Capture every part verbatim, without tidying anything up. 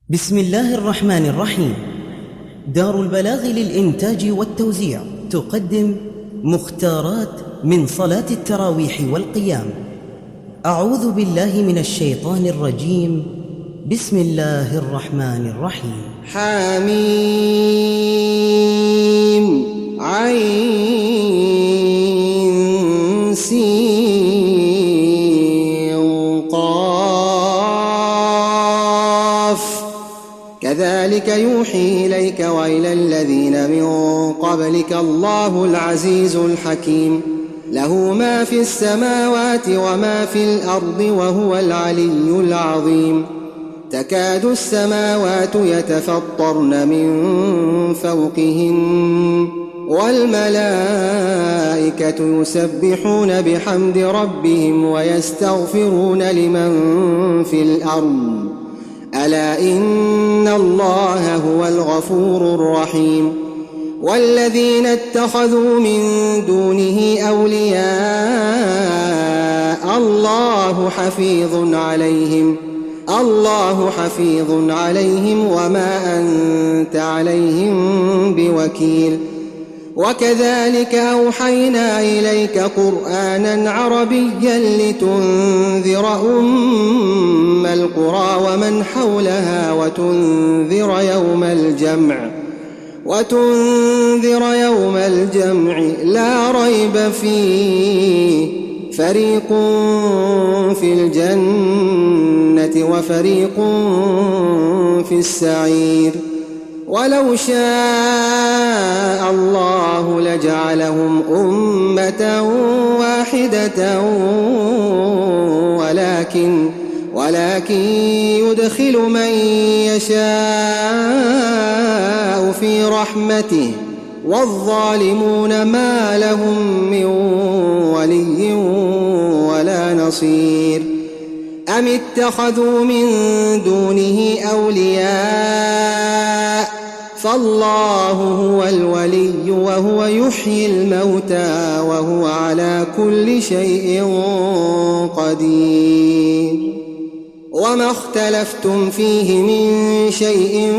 بسم الله الرحمن الرحيم. دار البلاغ للإنتاج والتوزيع تقدم مختارات من صلاة التراويح والقيام. أعوذ بالله من الشيطان الرجيم. بسم الله الرحمن الرحيم. حميم عين سين قاف كذلك يوحي إليك وإلى الذين من قبلك الله العزيز الحكيم له ما في السماوات وما في الأرض وهو العلي العظيم. تكاد السماوات يتفطرن من فوقهن والملائكة يسبحون بحمد ربهم ويستغفرون لمن في الأرض ألا إن الله هو الغفور الرحيم. والذين اتخذوا من دونه أولياء الله حفيظ عليهم الله حفيظ عليهم وما أنت عليهم بوكيل. وكذلك أوحينا إليك قرآنا عربيا لتنذر أم القرى ومن حولها وتنذر يوم الجمع وتنذر يوم الجمع لا ريب فيه فريق في الجنة وفريق في السعير. ولو شاء الله لجعلهم أمة واحدة ولكن ولكن يدخل من يشاء في رحمته والظالمون ما لهم من ولي ولا نصير. أم اتخذوا من دونه أولياء فالله هو الولي وهو يحيي الموتى وهو على كل شيء قدير. وما اختلفتم فيه من شيء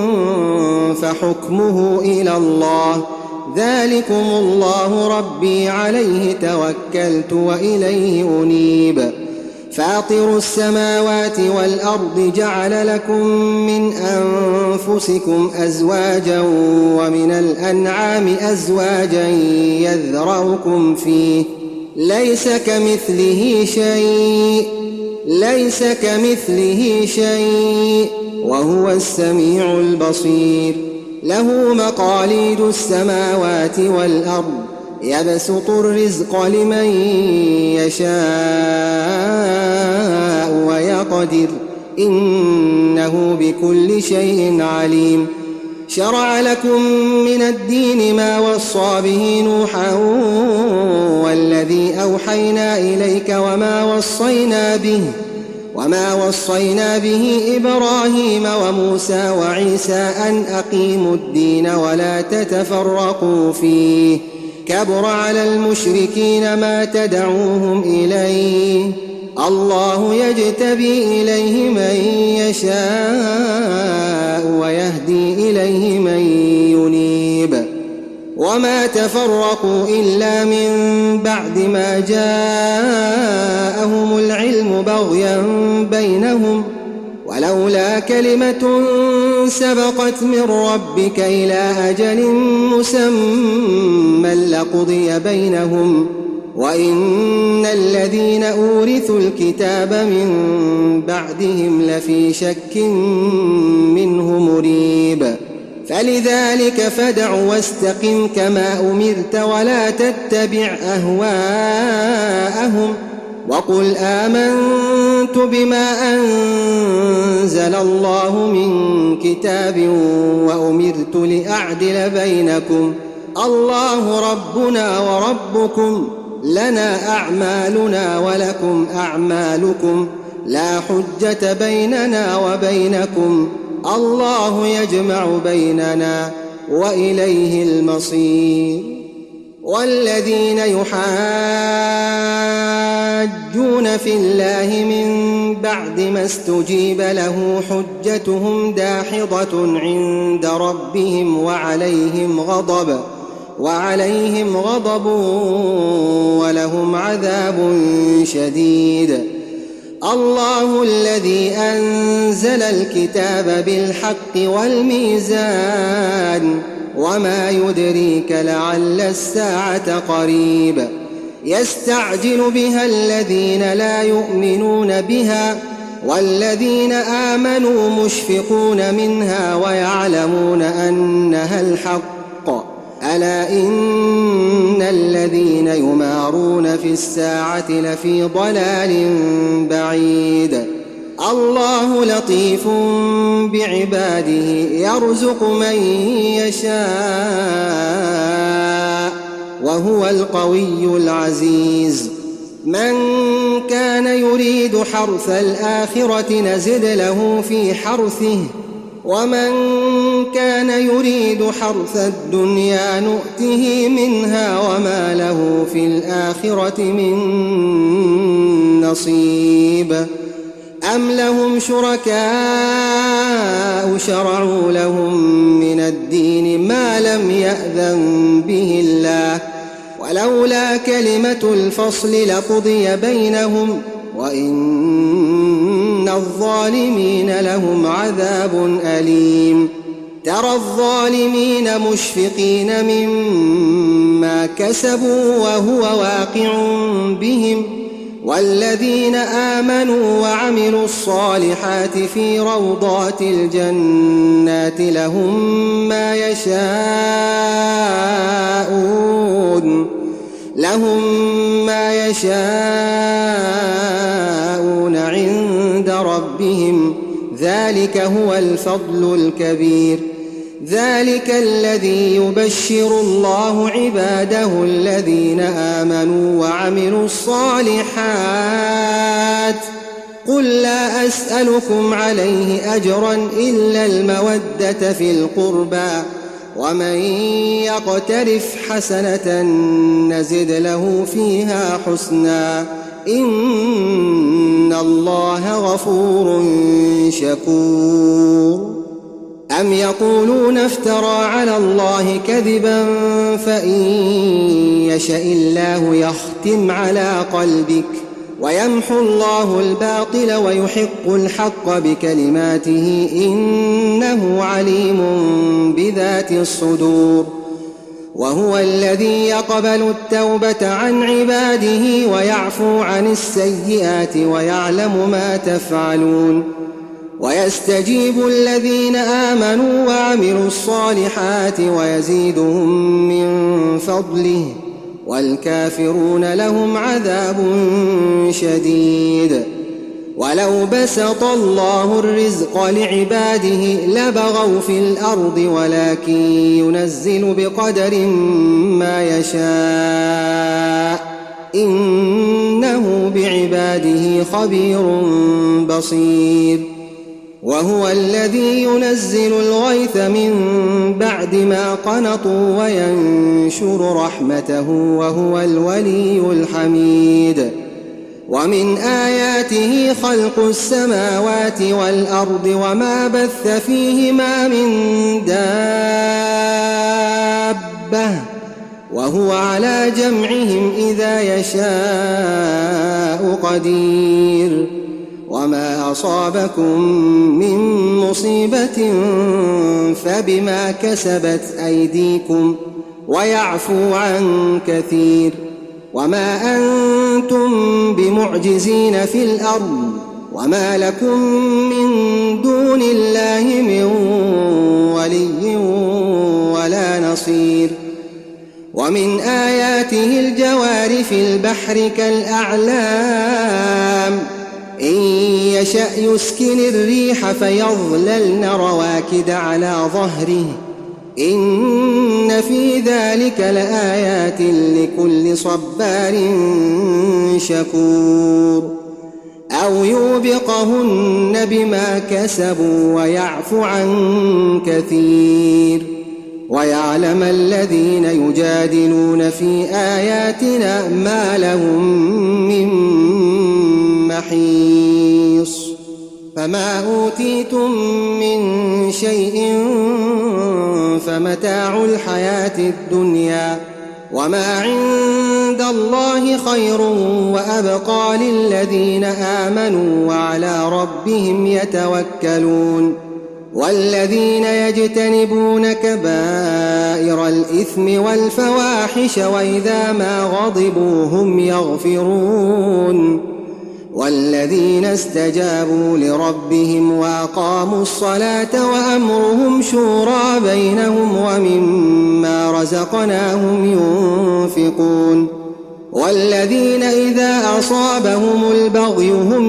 فحكمه إلى الله ذلكم الله ربي عليه توكلت وإليه أنيب. فاطر السماوات والأرض جعل لكم من أنفسكم أزواجا ومن الأنعام أزواجا يذرأكم فيه ليس كمثله شيء ليس كمثله شيء وهو السميع البصير. له مقاليد السماوات والأرض يبسط الرزق لمن يشاء ويقدر إنه بكل شيء عليم. شرع لكم من الدين ما وصى به نوحا والذي أوحينا إليك وما وصينا به وما وصينا به إبراهيم وموسى وعيسى أن أقيموا الدين ولا تتفرقوا فيه كبر على المشركين ما تدعوهم إليه الله يجتبي إليه من يشاء ويهدي إليه من ينيب. وما تفرقوا إلا من بعد ما جاءهم العلم بغيا بينهم ولولا كلمة سبقت من ربك إلى أجل مسمى لقضي بينهم وإن الذين أورثوا الكتاب من بعدهم لفي شك منه مريب. فلذلك فادع واستقم كما أمرت ولا تتبع أهواءهم وقل آمنت بما أنزل الله من كتاب وأمرت لأعدل بينكم الله ربنا وربكم لنا أعمالنا ولكم أعمالكم لا حجة بيننا وبينكم الله يجمع بيننا وإليه المصير. والذين يحاجون في الله من بعد ما استجيب له حجتهم داحضة عند ربهم وعليهم غضب وعليهم غضب ولهم عذاب شديد. الله الذي أنزل الكتاب بالحق والميزان وما يدريك لعل الساعة قريب. يستعجل بها الذين لا يؤمنون بها والذين آمنوا مشفقون منها ويعلمون أنها الحق. ألا إن الذين يمارون في الساعة لفي ضلال بعيد. الله لطيف بعباده يرزق من يشاء وهو القوي العزيز. من كان يريد حرث الآخرة نزد له في حرثه ومن كان يريد حرث الدنيا نؤته منها وما له في الآخرة من نصيب. أم لهم شركاء شرعوا لهم من الدين ما لم يأذن به الله ولولا كلمة الفصل لقضي بينهم وإن الظالمين لهم عذاب أليم. ترى الظالمين مشفقين مما كسبوا وهو واقع بهم والذين آمنوا وعملوا الصالحات في روضات الجنات لهم ما يشاءون لهم ما يشاءون عند ربهم ذلك هو الفضل الكبير. ذلك الذي يبشر الله عباده الذين آمنوا وعملوا الصالحات. قل لا أسألكم عليه أجرا إلا المودة في القربى ومن يقترف حسنة نزد له فيها حسنا إن الله غفور شكور. أم يقولون افترى على الله كذبا فإن يشاء الله يختم على قلبك ويمحو الله الباطل ويحق الحق بكلماته إنه عليم بذات الصدور. وهو الذي يقبل التوبة عن عباده ويعفو عن السيئات ويعلم ما تفعلون. ويستجيب الذين آمنوا وعملوا الصالحات ويزيدهم من فضله والكافرون لهم عذاب شديد. ولو بسط الله الرزق لعباده لبغوا في الأرض ولكن ينزل بقدر ما يشاء إنه بعباده خبير بصير. وهو الذي ينزل الغيث من بعد ما قنطوا وينشر رحمته وهو الولي الحميد. ومن آياته خلق السماوات والأرض وما بث فيهما من دابة وهو على جمعهم إذا يشاء قدير. وما أصابكم من مصيبة فبما كسبت أيديكم ويعفو عن كثير. وما أنتم بمعجزين في الأرض وما لكم من دون الله من ولي ولا نصير. ومن آياته الجوار في البحر كالأعلام إن يشأ يسكن الريح فيظللن رواكد على ظهره إن في ذلك لآيات لكل صبار شكور. أو يوبقهن بما كسبوا ويعفو عن كثير. ويعلم الذين يجادلون في آياتنا ما لهم من محيص. فما أوتيتم من شيء فمتاع الحياة الدنيا وما عند الله خير وأبقى للذين آمنوا وعلى ربهم يتوكلون. والذين يجتنبون كبائر الإثم والفواحش وإذا ما غضبوا هم يغفرون. والذين استجابوا لربهم وأقاموا الصلاة وأمرهم شورى بينهم ومما رزقناهم ينفقون. والذين إذا أصابهم البغي هم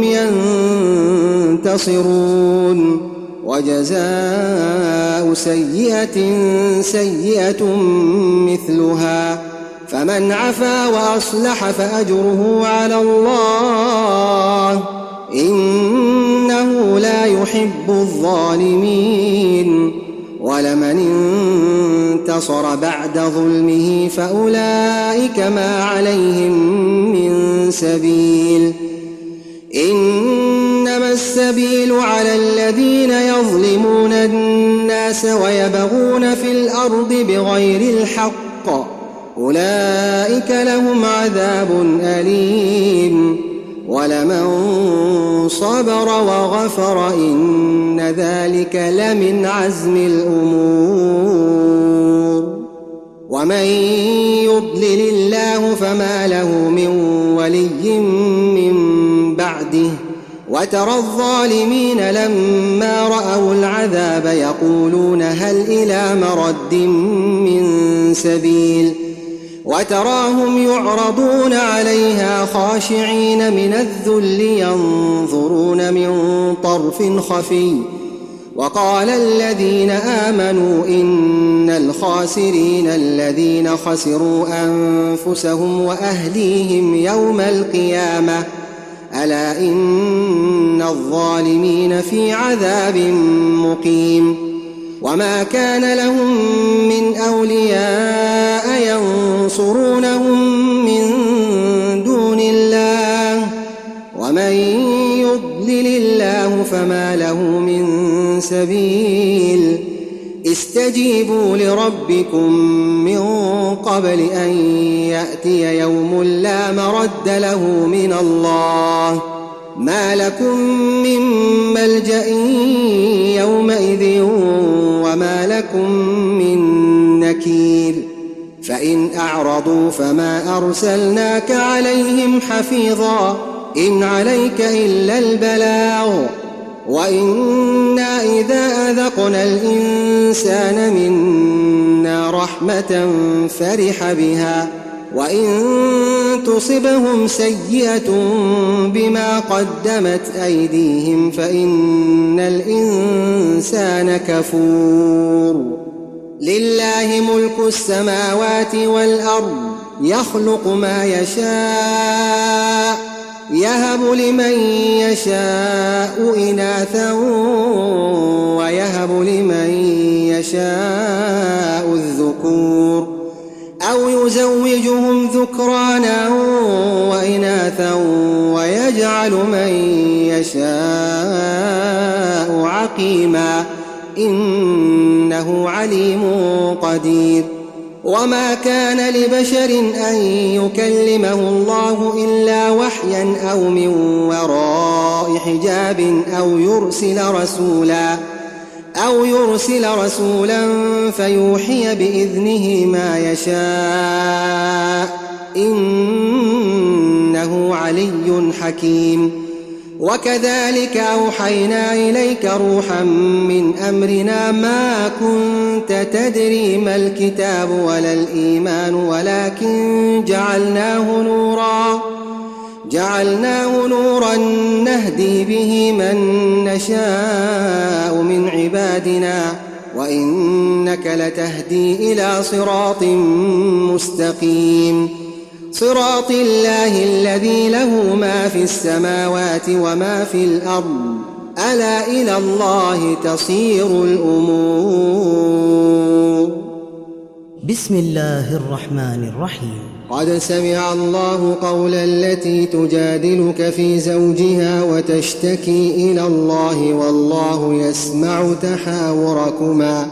ينتصرون. وجزاء سيئة سيئة مثلها فمن عفا وأصلح فأجره على الله إنه لا يحب الظالمين. ولمن انتصر بعد ظلمه فأولئك ما عليهم من سبيل. إنما السبيل على الذين يظلمون الناس ويبغون في الأرض بغير الحق أولئك لهم عذاب أليم. ولمن صبر وغفر إن ذلك لمن عزم الأمور. ومن يضلل الله فما له من ولي من بعده. وترى الظالمين لما رأوا العذاب يقولون هل إلى مرد من سبيل. وتراهم يعرضون عليها خاشعين من الذل ينظرون من طرف خفي. وقال الذين آمنوا إن الخاسرين الذين خسروا أنفسهم وأهليهم يوم القيامة ألا إن الظالمين في عذاب مقيم. وما كان لهم من أولياء ينصرونهم من دون الله ومن يضلل الله فما له من سبيل. استجيبوا لربكم من قبل أن يأتي يوم لا مرد له من الله ما لكم من ملجأ يومئذ وما لكم من نكير. فإن أعرضوا فما أرسلناك عليهم حفيظا إن عليك إلا البلاغ. وإنا إذا أذقنا الإنسان منا رحمة فرح بها وإن تصبهم سيئة بما قدمت أيديهم فإن الإنسان كفور. لله ملك السماوات والأرض يخلق ما يشاء يهب لمن يشاء إناثا ويهب لمن يشاء الذكور أو يزوجهم ذكرانا وإناثا ويجعل من يشاء عقيما إنه عليم قدير. وما كان لبشر أن يكلمه الله إلا وحيا أو من وراء حجاب أو يرسل رسولا أو يرسل رسولا فيوحي بإذنه ما يشاء إنه علي حكيم. وكذلك أوحينا إليك روحا من أمرنا ما كنت تدري ما الكتاب ولا الإيمان ولكن جعلناه نورا جعلناه نورا نهدي به من نشاء من عبادنا وإنك لتهدي إلى صراط مستقيم. صراط الله الذي له ما في السماوات وما في الأرض ألا إلى الله تصير الأمور. بسم الله الرحمن الرحيم. قد سمع الله قول التي تجادلك في زوجها وتشتكي إلى الله والله يسمع تحاوركما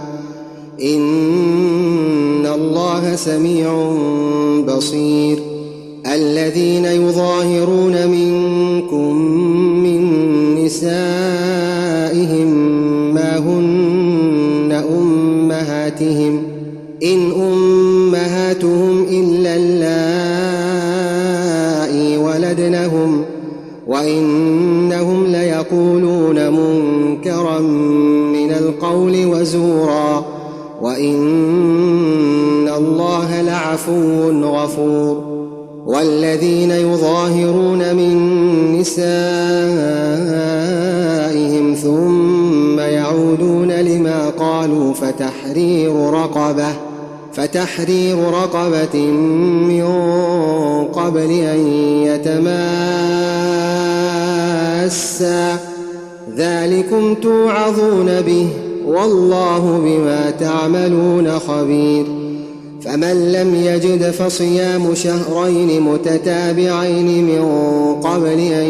إن الله سميع بصير. الذين يظاهرون منكم من نسائهم ما هن أمهاتهم إن أمهاتهم إلا اللائي ولدنهم وإنهم ليقولون منكرا من القول وزورا وإن الله لعفو غفور. والذين يظاهرون من نسائهم ثم يعودون لما قالوا فتحرير رقبة فتحرير رقبة من قبل أن يتماسا ذلكم توعظون به والله بما تعملون خبير. فمن لم يجد فصيام شهرين متتابعين من قبل أن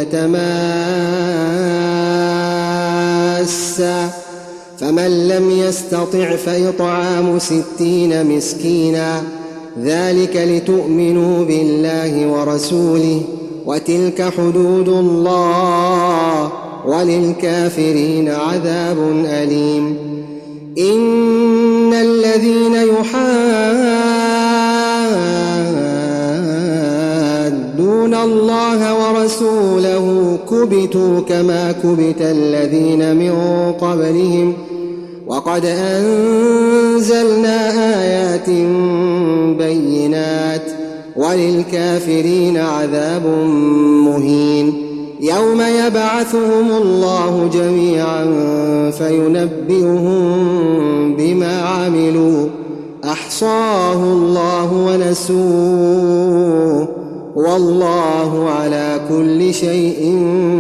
يتماسا فمن لم يستطع فإطعام ستين مسكينا ذلك لتؤمنوا بالله ورسوله وتلك حدود الله وللكافرين عذاب أليم. إن الذين يحادون الله ورسوله كبتوا كما كبت الذين من قبلهم وقد أنزلنا آيات بينات وللكافرين عذاب مهين. يوم يبعثهم الله جميعا فينبئهم بما عملوا أحصاه الله ونسوه والله على كل شيء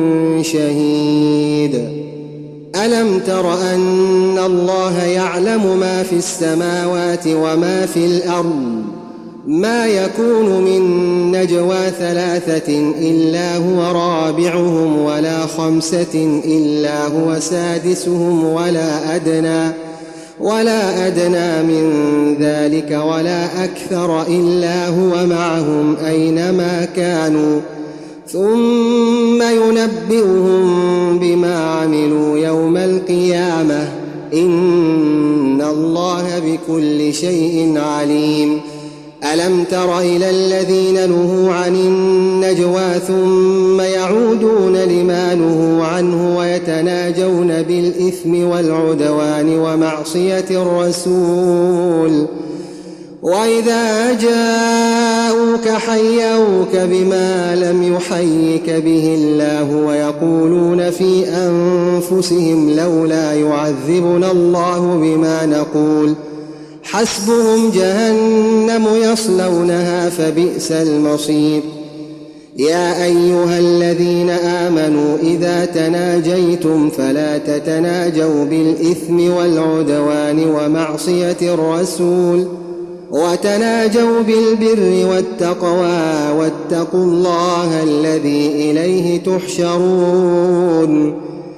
شهيد. ألم تر أن الله يعلم ما في السماوات وما في الأرض ما يكون من نجوى ثلاثة إلا هو رابعهم ولا خمسة إلا هو سادسهم ولا أدنى ولا أدنى من ذلك ولا أكثر إلا هو معهم أينما كانوا ثم ينبئهم بما عملوا يوم القيامة إن الله بكل شيء عليم. ألم تر إلى الذين نهوا عن النجوى ثم يعودون لما نهوا عنه ويتناجون بالإثم والعدوان ومعصية الرسول وإذا جاءوك حيوك بما لم يحيك به الله ويقولون في أنفسهم لولا يعذبنا الله بما نقول حسبهم جهنم يصلونها فبئس المصير. يا أيها الذين آمنوا إذا تناجيتم فلا تتناجوا بالإثم والعدوان ومعصية الرسول وتناجوا بالبر والتقوى واتقوا الله الذي إليه تحشرون.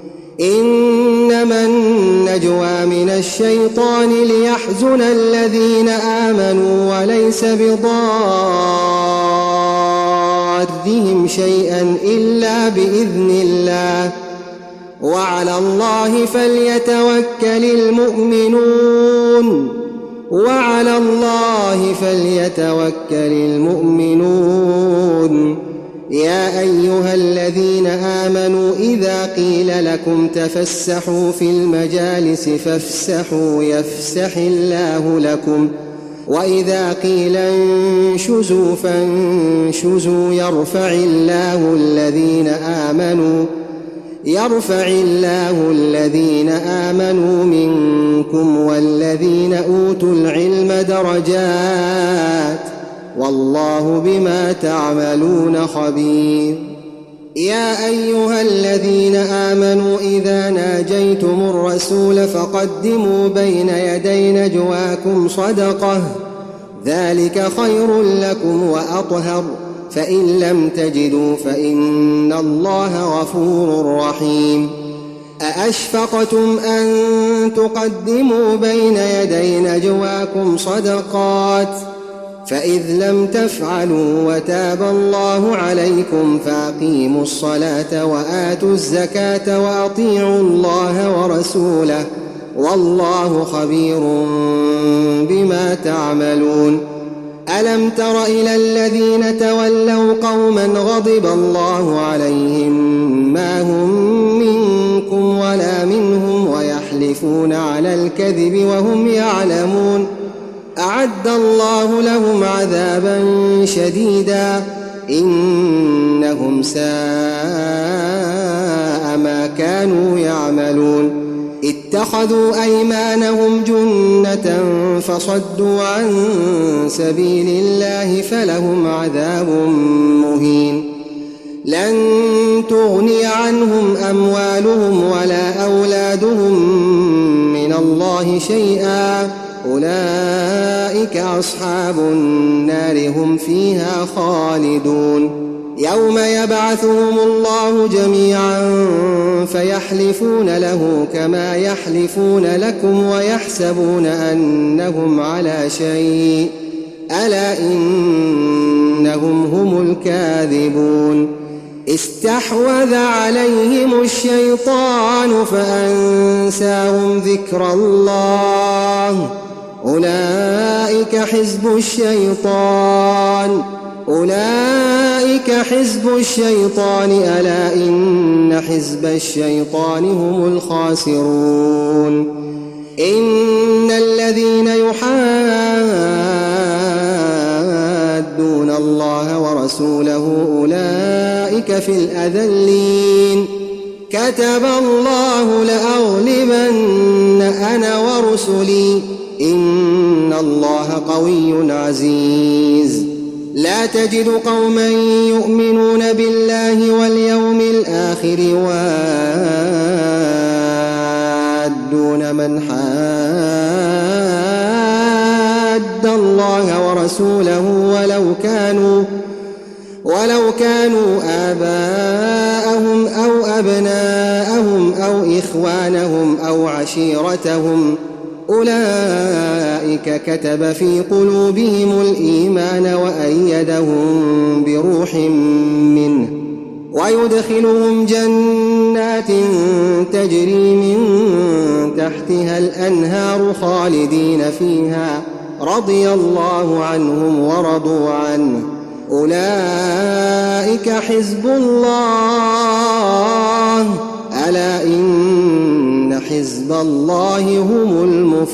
إنما النجوى من الشيطان ليحزن الذين آمنوا وليس بضارهم شيئا إلا بإذن الله وعلى الله فليتوكل المؤمنون وعلى الله فليتوكل المؤمنون. يا أيها الذين آمنوا إذا قيل لكم تفسحوا في المجالس فافسحوا يفسح الله لكم وإذا قيل انشزوا فانشزوا يرفع الله الذين آمنوا يرفع الله الذين آمنوا منكم والذين أوتوا العلم درجات والله بما تعملون خبير. يا أيها الذين آمنوا إذا ناجيتم الرسول فقدموا بين يدي نجواكم صدقة ذلك خير لكم وأطهر فإن لم تجدوا فإن الله غفور رحيم أأشفقتم أن تقدموا بين يدي نجواكم صدقات فإذ لم تفعلوا وتاب الله عليكم فأقيموا الصلاة وآتوا الزكاة وأطيعوا الله ورسوله والله خبير بما تعملون ألم تر إلى الذين تولوا قوما غضب الله عليهم ما هم منكم ولا منهم ويحلفون على الكذب وهم يعلمون أعد الله لهم عذابا شديدا إنهم ساء ما كانوا يعملون اتخذوا أيمانهم جنة فصدوا عن سبيل الله فلهم عذاب مهين لن تغني عنهم أموالهم ولا أولادهم من الله شيئا أولئك أصحاب النار هم فيها خالدون يوم يبعثهم الله جميعا فيحلفون له كما يحلفون لكم ويحسبون أنهم على شيء ألا إنهم هم الكاذبون استحوذ عليهم الشيطان فأنساهم ذكر الله أولئك حزب الشيطان أولئك حزب الشيطان ألا إن حزب الشيطان هم الخاسرون إن الذين يحادون الله ورسوله أولئك في الأذلين كتب الله لأغلبن أنا ورسلي إن الله قوي عزيز لا تجد قوما يؤمنون بالله واليوم الآخر يوادون من حاد الله ورسوله ولو كانوا ولو كانوا آباءهم أو أبناءهم أو إخوانهم أو عشيرتهم أولئك كتب في قلوبهم الإيمان وأيدهم بروح منه ويدخلهم جنات تجري من تحتها الأنهار خالدين فيها رضي الله عنهم ورضوا عنه أولئك حزب الله ألا إن حزب الله هم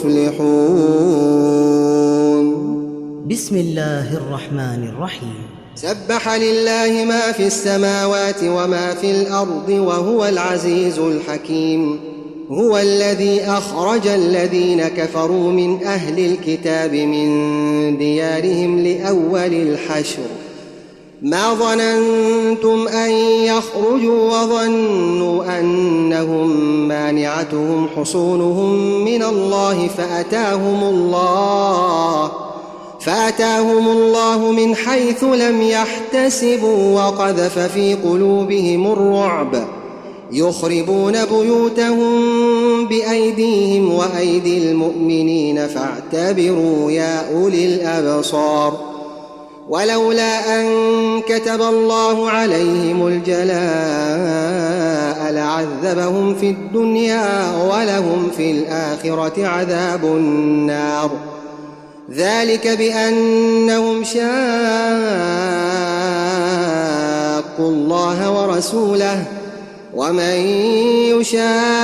المفلحون بسم الله الرحمن الرحيم سبح لله ما في السماوات وما في الأرض وهو العزيز الحكيم هو الذي أخرج الذين كفروا من أهل الكتاب من ديارهم لأول الحشر ما ظننتم أن يخرجوا وظنوا أنهم مانعتهم حصونهم من الله فأتاهم الله فأتاهم الله من حيث لم يحتسبوا وقذف في قلوبهم الرعب يخربون بيوتهم بأيديهم وأيدي المؤمنين فاعتبروا يا أولي الأبصار ولولا أن كتب الله عليهم الجلاء لعذبهم في الدنيا ولهم في الآخرة عذاب النار ذلك بأنهم شاقوا الله ورسوله ومن يشاق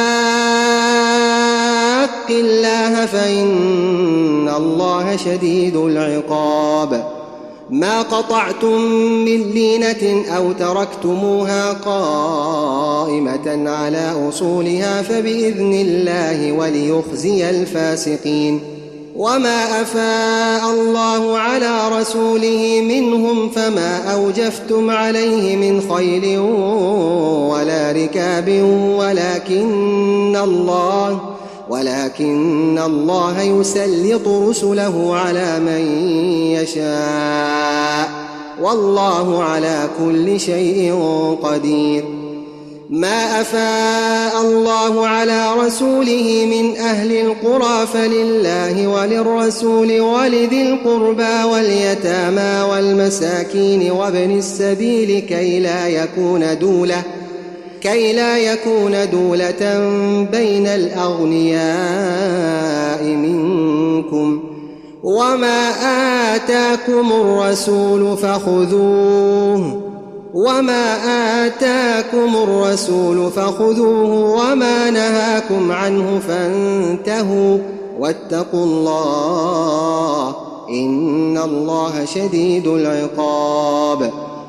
الله فإن الله شديد العقاب ما قطعتم من لينة أو تركتموها قائمة على أصولها فبإذن الله وليخزي الفاسقين وما أفاء الله على رسوله منهم فما أوجفتم عليه من خيل ولا ركاب ولكن الله ولكن الله يسلط رسله على من يشاء والله على كل شيء قدير. ما أفاء الله على رسوله من أهل القرى فلله وللرسول ولذي القربى واليتامى والمساكين وابن السبيل كي لا يكون دولة كي لا يكون دولة بين الأغنياء منكم. وما آتاكم الرسول فخذوه وما آتاكم الرسول فخذوه وما نهاكم عنه فانتهوا واتقوا الله إن الله شديد العقاب.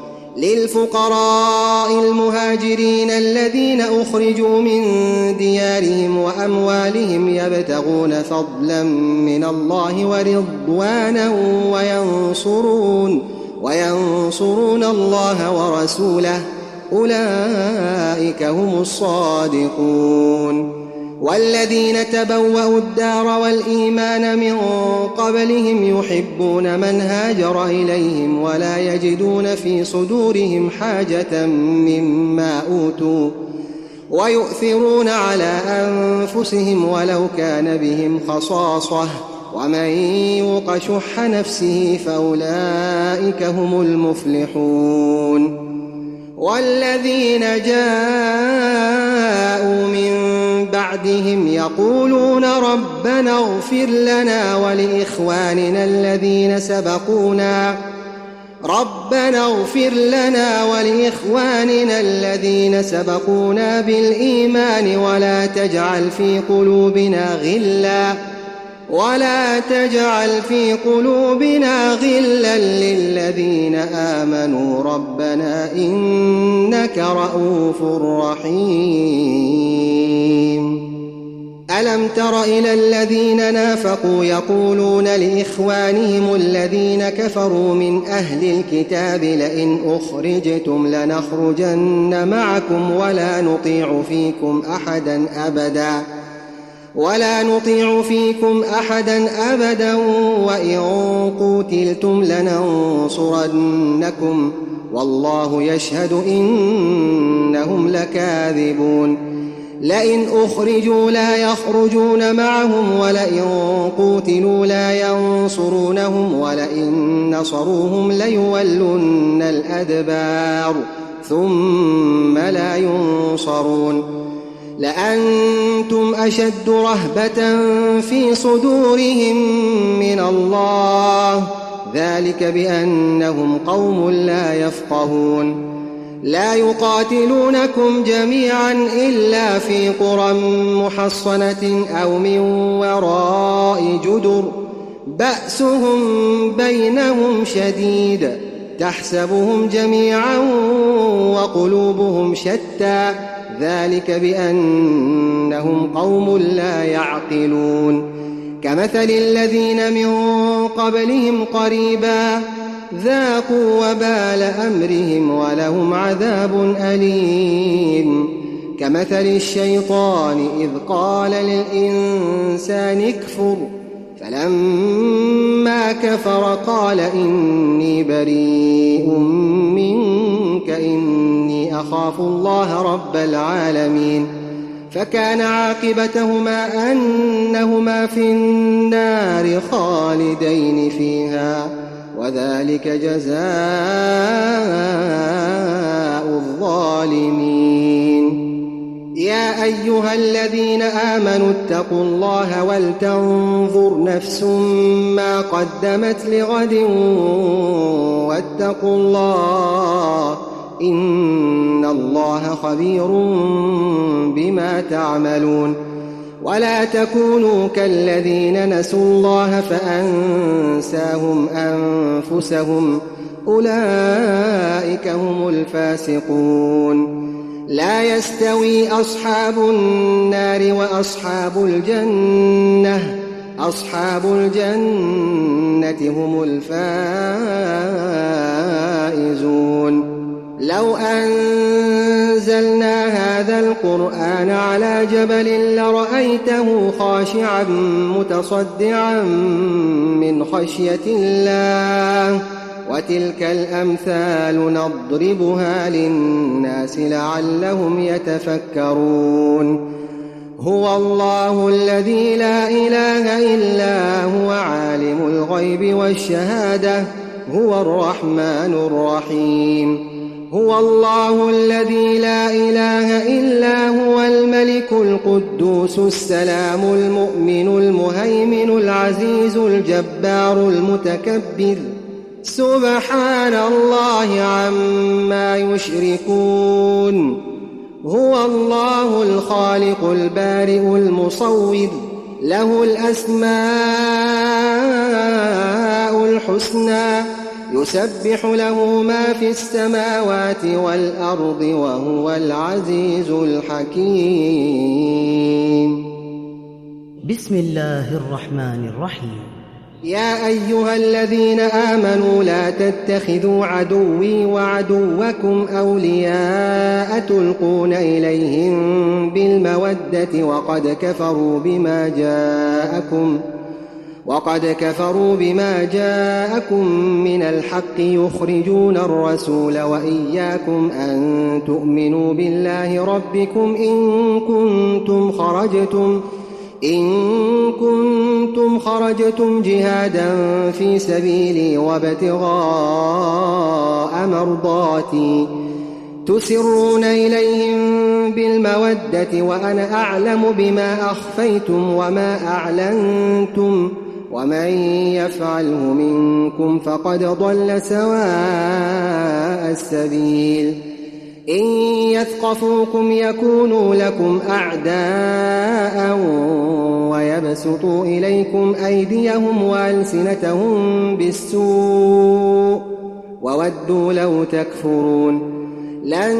للفقراء المهاجرين الذين أخرجوا من ديارهم وأموالهم يبتغون فضلا من الله ورضوانا وينصرون وينصرون الله ورسوله أولئك هم الصادقون. والذين تبوأوا الدار والإيمان من قبلهم يحبون من هاجر إليهم ولا يجدون في صدورهم حاجة مما أوتوا ويؤثرون على أنفسهم ولو كان بهم خصاصة ومن يوق شح نفسه فأولئك هم المفلحون. والذين جاءوا من بعدهم يقولون ربنا اغفر لنا ولإخواننا الذين سبقونا ربنا اغفر لنا ولإخواننا الذين سبقونا بالإيمان ولا تجعل في قلوبنا غلا ولا تجعل في قلوبنا غلا للذين آمنوا ربنا إنك رؤوف رحيم. ألم تر إلى الذين نافقوا يقولون لإخوانهم الذين كفروا من أهل الكتاب لئن أخرجتم لنخرجن معكم ولا نطيع فيكم أحدا أبدا ولا نطيع فيكم أحدا أبدا وإن قتلتم لننصرنكم والله يشهد إنهم لكاذبون. لئن أخرجوا لا يخرجون معهم ولئن قتلوا لا ينصرونهم ولئن نصروهم ليولن الأدبار ثم لا ينصرون. لأنتم أشد رهبة في صدورهم من الله ذلك بأنهم قوم لا يفقهون. لا يقاتلونكم جميعا إلا في قرى محصنة أو من وراء جدر بأسهم بينهم شديد تحسبهم جميعا وقلوبهم شتى ذلك بأنهم قوم لا يعقلون. كمثل الذين من قبلهم قريبا ذاقوا وبال أمرهم ولهم عذاب أليم. كمثل الشيطان إذ قال للإنسان اكفر فلما كفر قال إني بريء منك إني أخاف الله رب العالمين. فكان عاقبتهما أنهما في النار خالدين فيها وذلك جزاء الظالمين. يا أيها الذين آمنوا اتقوا الله ولتنظر نفس ما قدمت لغد واتقوا الله إن الله خبير بما تعملون. ولا تكونوا كالذين نسوا الله فأنساهم أنفسهم أولئك هم الفاسقون. لا يستوي أصحاب النار وأصحاب الجنة أصحاب الجنة هم الفائزون لو أنزلنا هذا القرآن على جبل لرأيته خاشعا متصدعا من خشية الله وتلك الأمثال نضربها للناس لعلهم يتفكرون هو الله الذي لا إله إلا هو عالم الغيب والشهادة هو الرحمن الرحيم هو الله الذي لا إله إلا هو الملك القدوس السلام المؤمن المهيمن العزيز الجبار المتكبر سبحان الله عما يشركون هو الله الخالق البارئ المصور له الأسماء الحسنى يسبح له ما في السماوات والأرض وهو العزيز الحكيم. بسم الله الرحمن الرحيم. يا أيها الذين آمنوا لا تتخذوا عدوي وعدوكم أولياء تلقون إليهم بالمودة وقد كفروا بما جاءكم وقد كفروا بما جاءكم من الحق يخرجون الرسول وإياكم أن تؤمنوا بالله ربكم إن كنتم خرجتم إن كنتم خرجتم جهادا في سبيلي وابتغاء مرضاتي تسرون إليهم بالمودة وأنا أعلم بما أخفيتم وما أعلنتم ومن يفعله منكم فقد ضل سواء السبيل إن يثقفوكم يكونوا لكم أعداء ويبسطوا إليكم أيديهم وألسنتهم بالسوء وودوا لو تكفرون لن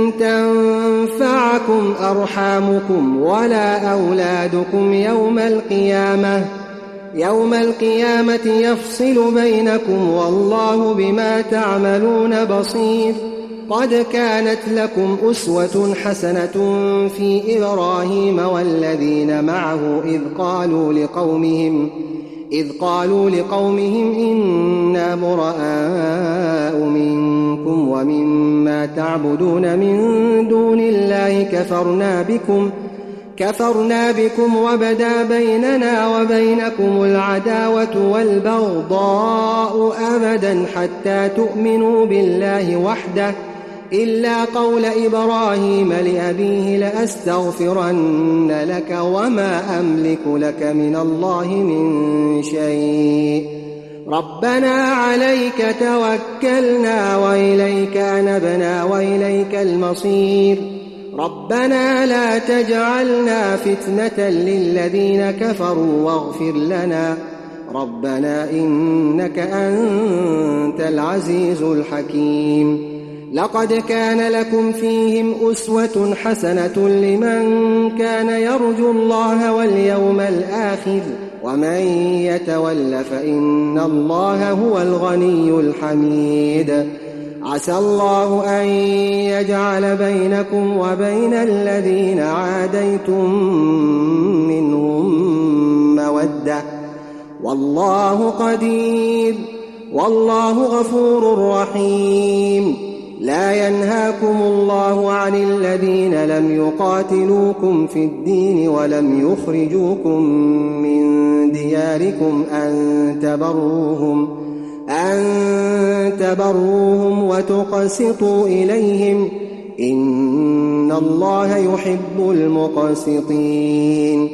تنفعكم أرحامكم ولا أولادكم يوم القيامة يوم القيامة يفصل بينكم والله بما تعملون بصير قد كانت لكم أسوة حسنة في إبراهيم والذين معه إذ قالوا لقومهم إذ قالوا لقومهم إنا براء منكم ومما تعبدون من دون الله كفرنا بكم كفرنا بكم وبدا بيننا وبينكم العداوة والبغضاء أبدا حتى تؤمنوا بالله وحده إلا قول إبراهيم لأبيه لأستغفرن لك وما أملك لك من الله من شيء ربنا عليك توكلنا وإليك أنبنا وإليك المصير ربنا لا تجعلنا فتنة للذين كفروا واغفر لنا ربنا إنك أنت العزيز الحكيم لقد كان لكم فيهم أسوة حسنة لمن كان يرجو الله واليوم الآخر ومن يتول فإن الله هو الغني الحميد عسى الله أن يجعل بينكم وبين الذين عاديتم منهم مودة والله قدير والله غفور رحيم لا ينهاكم الله عن الذين لم يقاتلوكم في الدين ولم يخرجوكم من دياركم أن تبروهم أن تبروهم وتقسطوا إليهم إن الله يحب المقسطين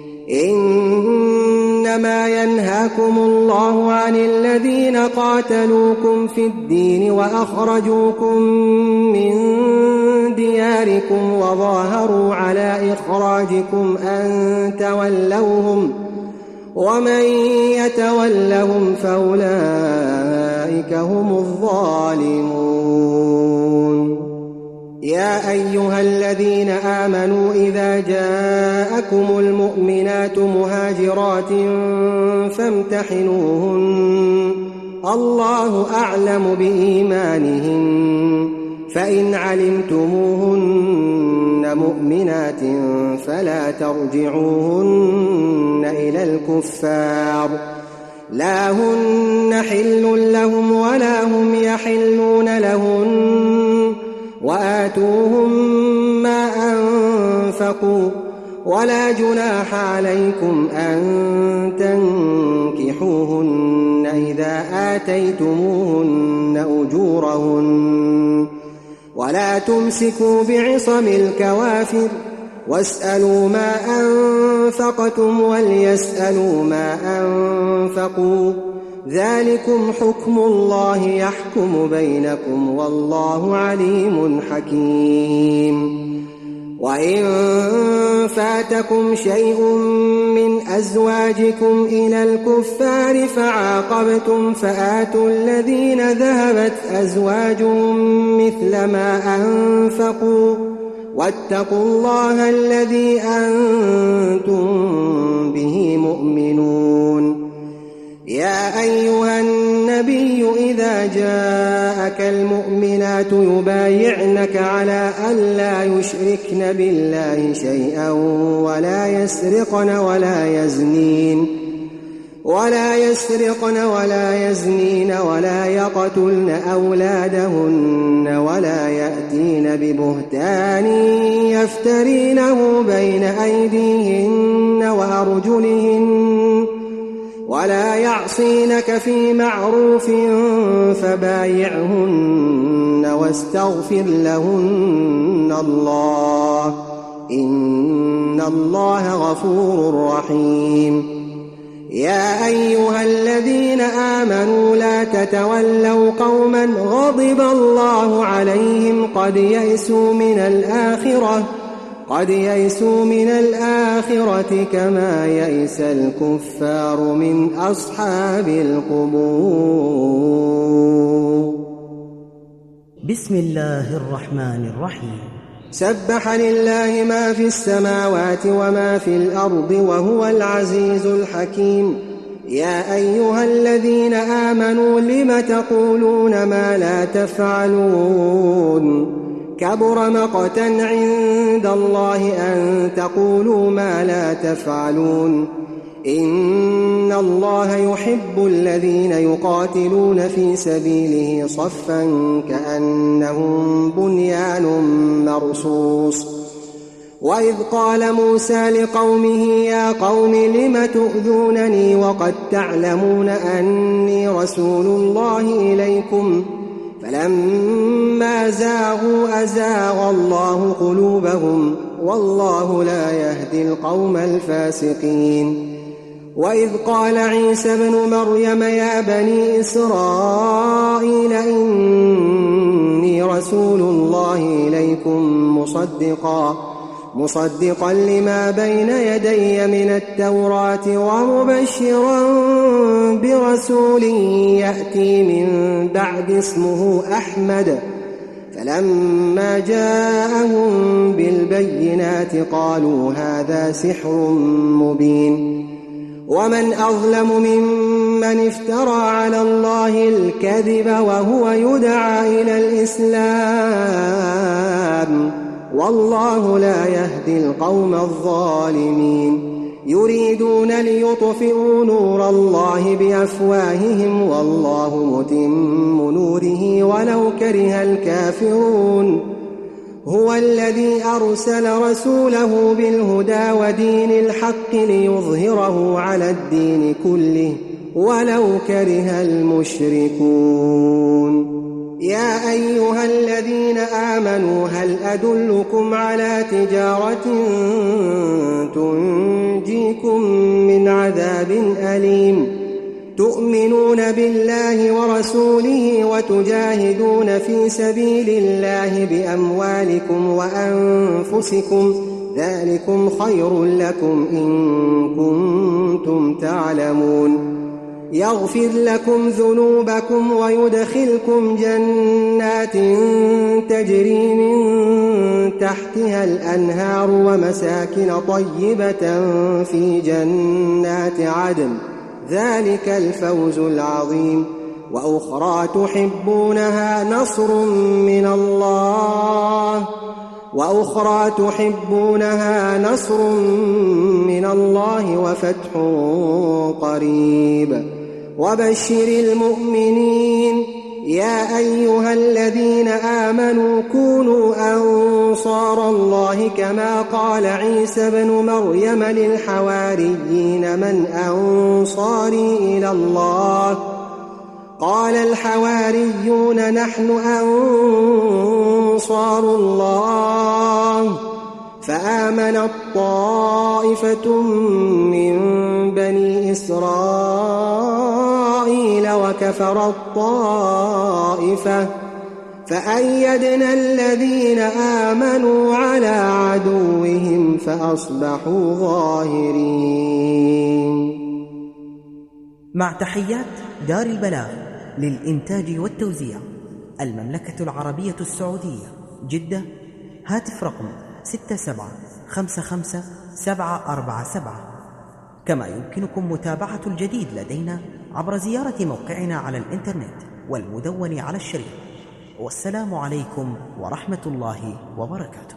إنما ينهاكم الله عن الذين قاتلوكم في الدين وأخرجوكم من دياركم وظاهروا على إخراجكم أن تولوهم ومن يتولهم فأولئك هم الظالمون يا أيها الذين آمنوا إذا جاءكم المؤمنات مهاجرات فامتحنوهن الله أعلم بإيمانهن فإن علمتموهن مؤمنات فلا ترجعوهن إلى الكفار لا هن حل لهم ولا هم يحلون لهن وآتوهم ما أنفقوا ولا جناح عليكم أن تنكحوهن إذا آتيتموهن أجورهن ولا تمسكوا بعصم الكوافر واسألوا ما أنفقتم وليسألوا ما أنفقوا ذلكم حكم الله يحكم بينكم والله عليم حكيم وإن فاتكم شيء من أزواجكم إلى الكفار فعاقبتم فآتوا الذين ذهبت أزواجهم مثل ما أنفقوا واتقوا الله الذي أنتم به مؤمنون يا أيها النبي إذا جاءك المؤمنات يبايعنك على ألا يشركن بالله شيئا ولا يسرقن ولا يزنين ولا يسرقن ولا يزنين ولا يقتلن أولادهن ولا يأتين ببهتان يفترينه بين أيديهن وأرجلهن ولا يعصينك في معروف فبايعهن واستغفر لهن الله إن الله غفور رحيم يا أيها الذين آمنوا لا تتولوا قوما غضب الله عليهم قد يئسوا من الآخرة قد يئسوا من الآخرة كما يئس الكفار من أصحاب القبور. بسم الله الرحمن الرحيم. سبح لله ما في السماوات وما في الأرض وهو العزيز الحكيم. يا أيها الذين آمنوا لم تقولون ما لا تفعلون كبر مقتا عند الله أن تقولوا ما لا تفعلون إن الله يحب الذين يقاتلون في سبيله صفا كأنهم بنيان مرصوص. وإذ قال موسى لقومه يا قوم لم تؤذونني وقد تعلمون أني رسول الله إليكم فلما زاغوا أزاغ الله قلوبهم والله لا يهدي القوم الفاسقين. وإذ قال عيسى ابن مريم يا بني إسرائيل إني رسول الله إليكم مصدقا مصدقا لما بين يدي من التوراة ومبشرا برسول يأتي من بعد اسمه أحمد فلما جاءهم بالبينات قالوا هذا سحر مبين. ومن أظلم ممن افترى على الله الكذب وهو يدعى إلى الإسلام والله لا يهدي القوم الظالمين. يريدون ليطفئوا نور الله بأفواههم والله متم نوره ولو كره الكافرون. هو الذي أرسل رسوله بالهدى ودين الحق ليظهره على الدين كله ولو كره المشركون. يا أيها الذين آمنوا هل أدلكم على تجارة تنجيكم من عذاب أليم تؤمنون بالله ورسوله وتجاهدون في سبيل الله بأموالكم وأنفسكم ذلكم خير لكم إن كنتم تعلمون. يغفر لكم ذنوبكم ويدخلكم جنات تجري من تحتها الأنهار ومساكن طيبة في جنات عدن، ذلك الفوز العظيم. وأخرى تحبونها نصر من الله وأخرى تحبونها نصر من الله وفتح قريب وبشر المؤمنين. يا أيها الذين آمنوا كونوا أنصار الله كما قال عيسى بن مريم للحواريين من أنصاري إلى الله؟ قال الحواريون نحن أنصار الله. فآمنت طائفة من بني إسرائيل وكفرت طائفة فأيدنا الذين آمنوا على عدوهم فأصبحوا ظاهرين. مع تحيات دار البلاغ للإنتاج والتوزيع، المملكة العربية السعودية، جدة. هاتف رقم ستة سبعة خمسة خمسة سبعة أربعة سبعة. كما يمكنكم متابعة الجديد لدينا عبر زيارة موقعنا على الإنترنت والمدون على الشريط. والسلام عليكم ورحمة الله وبركاته.